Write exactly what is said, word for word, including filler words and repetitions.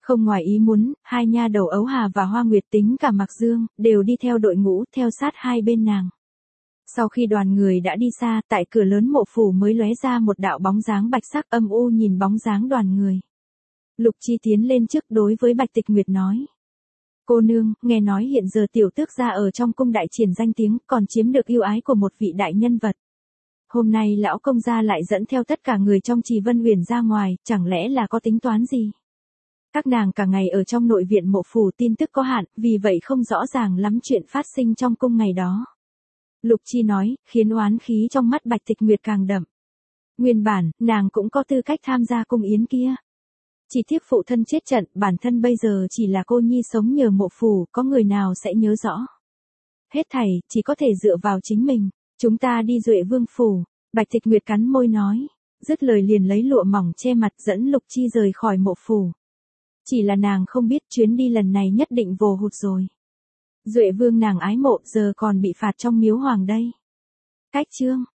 Không ngoài ý muốn, hai nha đầu Ấu Hà và Hoa Nguyệt tính cả Mạc Dương, đều đi theo đội ngũ, theo sát hai bên nàng. Sau khi đoàn người đã đi xa, tại cửa lớn mộ phủ mới lóe ra một đạo bóng dáng bạch sắc âm u nhìn bóng dáng đoàn người. Lục Chi tiến lên trước đối với Bạch Tịch Nguyệt nói. Cô nương, nghe nói hiện giờ tiểu tước gia ở trong cung đại triển danh tiếng, còn chiếm được yêu ái của một vị đại nhân vật. Hôm nay lão công gia lại dẫn theo tất cả người trong Trì Vân Huyền ra ngoài, chẳng lẽ là có tính toán gì? Các nàng cả ngày ở trong nội viện mộ phủ tin tức có hạn, vì vậy không rõ ràng lắm chuyện phát sinh trong cung ngày đó. Lục Chi nói, khiến oán khí trong mắt Bạch Tịch Nguyệt càng đậm. Nguyên bản, nàng cũng có tư cách tham gia cung yến kia. Chỉ tiếc phụ thân chết trận, bản thân bây giờ chỉ là cô nhi sống nhờ mộ phủ, có người nào sẽ nhớ rõ. Hết thảy, chỉ có thể dựa vào chính mình. Chúng ta đi Duệ Vương phủ. Bạch Tịch Nguyệt cắn môi nói. Dứt lời liền lấy lụa mỏng che mặt dẫn Lục Chi rời khỏi mộ phủ. Chỉ là nàng không biết chuyến đi lần này nhất định vồ hụt rồi. Duệ Vương nàng ái mộ giờ còn bị phạt trong miếu hoàng đây. Cách chương.